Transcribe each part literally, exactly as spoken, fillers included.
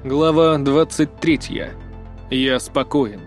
Глава двадцать третья. Я спокоен.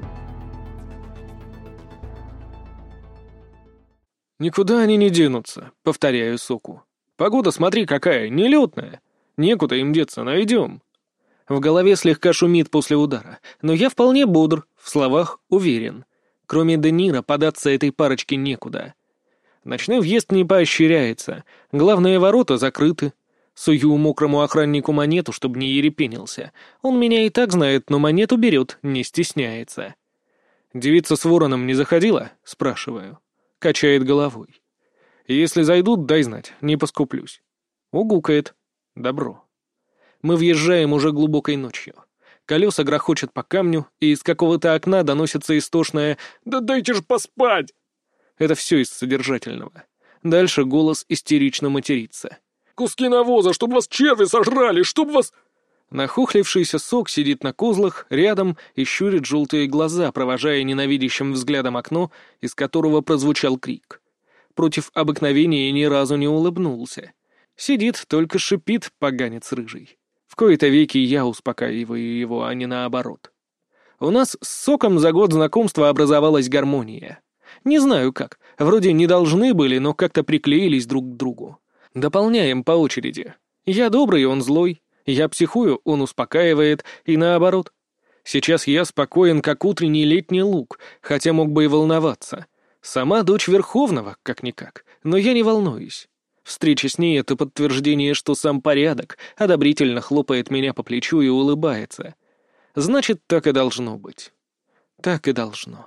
«Никуда они не денутся», — повторяю Соку. «Погода, смотри, какая, нелетная. Некуда им деться, найдем». В голове слегка шумит после удара, но я вполне бодр, в словах уверен. Кроме Де Ниро податься этой парочке некуда. Ночной въезд не поощряется, главные ворота закрыты. Сую мокрому охраннику монету, чтобы не ерепенился. Он меня и так знает, но монету берет, не стесняется. «Девица с вороном не заходила?» — спрашиваю. Качает головой. «Если зайдут, дай знать, не поскуплюсь». Угукает. Добро. Мы въезжаем уже глубокой ночью. Колеса грохочут по камню, и из какого-то окна доносится истошное «Да дайте ж поспать!». Это все из содержательного. Дальше голос истерично матерится. «Куски навоза, чтоб вас черви сожрали, чтоб вас...» Нахохлившийся Сок сидит на козлах рядом и щурит желтые глаза, провожая ненавидящим взглядом окно, из которого прозвучал крик. Против обыкновения ни разу не улыбнулся. Сидит, только шипит поганец рыжий. В кои-то веки я успокаиваю его, а не наоборот. У нас с Соком за год знакомства образовалась гармония. Не знаю как, вроде не должны были, но как-то приклеились друг к другу. Дополняем по очереди. Я добрый, он злой. Я психую, он успокаивает, и наоборот. Сейчас я спокоен, как утренний летний луг, хотя мог бы и волноваться. Сама дочь Верховного, как-никак, но я не волнуюсь. Встреча с ней — это подтверждение, что сам порядок одобрительно хлопает меня по плечу и улыбается. Значит, так и должно быть. Так и должно.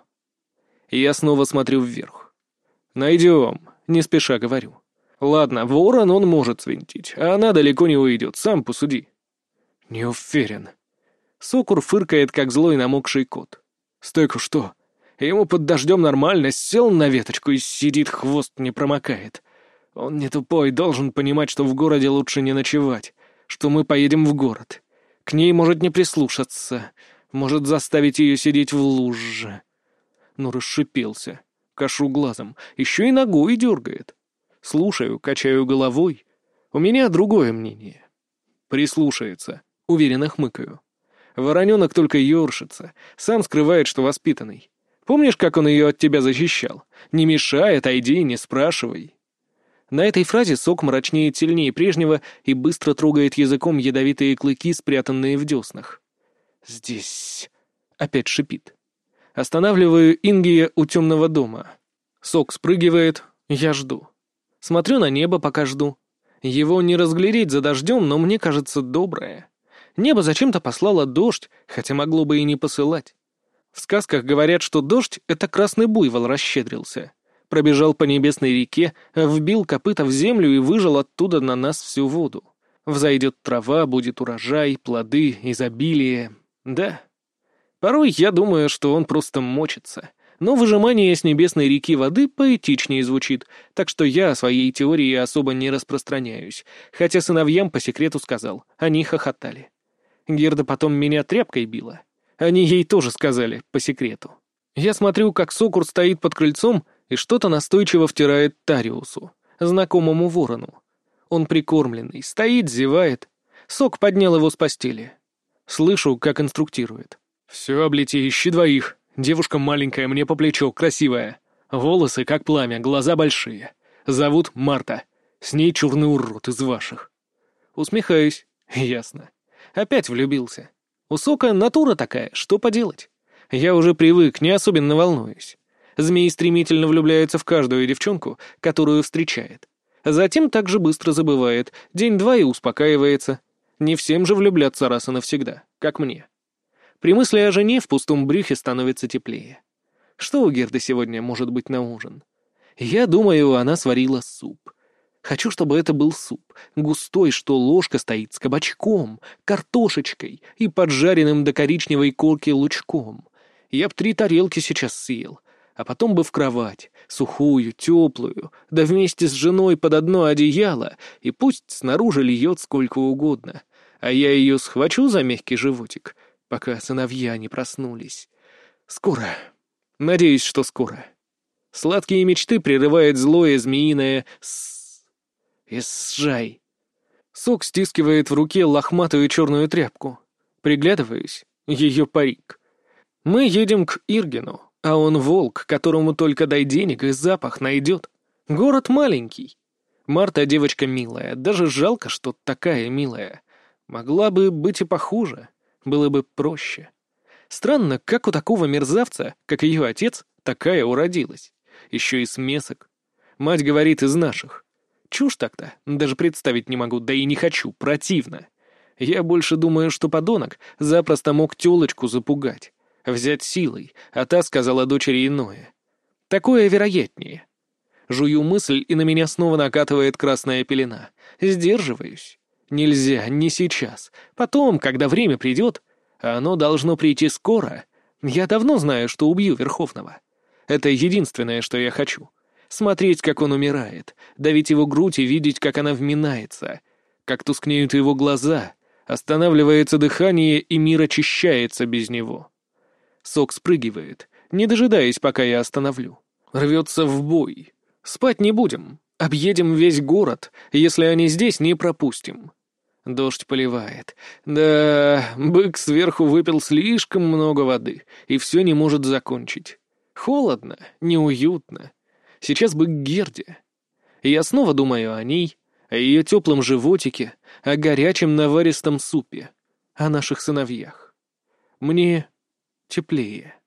Я снова смотрю вверх. «Найдем», — не спеша говорю. «Ладно, ворон он может свинтить, а она далеко не уйдет, сам посуди». «Не уверен». Сокур фыркает, как злой намокший кот. «Стойку что? Ему под дождем нормально, сел на веточку и сидит, хвост не промокает. Он не тупой, должен понимать, что в городе лучше не ночевать, что мы поедем в город. К ней может не прислушаться, может заставить ее сидеть в луже». Ну, расшипелся, кашу глазом, еще и ногой дергает. Слушаю, качаю головой. У меня другое мнение. Прислушается, уверенно хмыкаю. Вороненок только ёршится, сам скрывает, что воспитанный. Помнишь, как он ее от тебя защищал? Не мешай, отойди, не спрашивай. На этой фразе Сок мрачнеет сильнее прежнего и быстро трогает языком ядовитые клыки, спрятанные в деснах. «Здесь...» — опять шипит. Останавливаю Ингия у темного дома. Сок спрыгивает, я жду. Смотрю на небо, пока жду. Его не разглядеть за дождем, но мне кажется доброе. Небо зачем-то послало дождь, хотя могло бы и не посылать. В сказках говорят, что дождь — это красный буйвол расщедрился. Пробежал по небесной реке, вбил копыта в землю и выжал оттуда на нас всю воду. Взойдет трава, будет урожай, плоды, изобилие. Да. Порой я думаю, что он просто мочится. Но выжимание с небесной реки воды поэтичнее звучит, так что я о своей теории особо не распространяюсь, хотя сыновьям по секрету сказал, они хохотали. Герда потом меня тряпкой била. Они ей тоже сказали, по секрету. Я смотрю, как Сокур стоит под крыльцом и что-то настойчиво втирает Тариусу, знакомому ворону. Он прикормленный, стоит, зевает. Сок поднял его с постели. Слышу, как инструктирует. «Все, облети, ищи двоих. Девушка маленькая, мне по плечо, красивая. Волосы, как пламя, глаза большие. Зовут Марта. С ней черный урод из ваших». Усмехаюсь. Ясно. Опять влюбился. У Сока натура такая, что поделать? Я уже привык, не особенно волнуюсь. Змей стремительно влюбляется в каждую девчонку, которую встречает. Затем так же быстро забывает, день-два и успокаивается. Не всем же влюбляться раз и навсегда, как мне. При мысли о жене в пустом брюхе становится теплее. Что у Герды сегодня может быть на ужин? Я думаю, она сварила суп. Хочу, чтобы это был суп, густой, что ложка стоит с кабачком, картошечкой и поджаренным до коричневой корки лучком. Я б три тарелки сейчас съел, а потом бы в кровать, сухую, теплую, да вместе с женой под одно одеяло, и пусть снаружи льет сколько угодно, а я ее схвачу за мягкий животик, пока сыновья не проснулись. Скоро. Надеюсь, что скоро. Сладкие мечты прерывает злое змеиное «с». «Езжай». Сок стискивает в руке лохматую черную тряпку. Приглядываюсь. Ее парик. Мы едем к Иргену, а он волк, которому только дай денег и запах найдет. Город маленький. Марта девочка милая, даже жалко, что такая милая. Могла бы быть и похуже, было бы проще. Странно, как у такого мерзавца, как ее отец, такая уродилась. Еще и смесок. Мать говорит, из наших. Чушь так-то, даже представить не могу, да и не хочу, противно. Я больше думаю, что подонок запросто мог тёлочку запугать, взять силой, а та сказала дочери иное. Такое вероятнее. Жую мысль, и на меня снова накатывает красная пелена. Сдерживаюсь. Нельзя, не сейчас. Потом, когда время придет, а оно должно прийти скоро. Я давно знаю, что убью Верховного. Это единственное, что я хочу. Смотреть, как он умирает, давить его грудь и видеть, как она вминается, как тускнеют его глаза, останавливается дыхание, и мир очищается без него. Сок спрыгивает, не дожидаясь, пока я остановлю. Рвется в бой. Спать не будем. Объедем весь город. Если они здесь, не пропустим. Дождь поливает. Да, бык сверху выпил слишком много воды и все не может закончить. Холодно, неуютно. Сейчас бы к Герде. Я снова думаю о ней, о ее теплом животике, о горячем наваристом супе, о наших сыновьях. Мне теплее.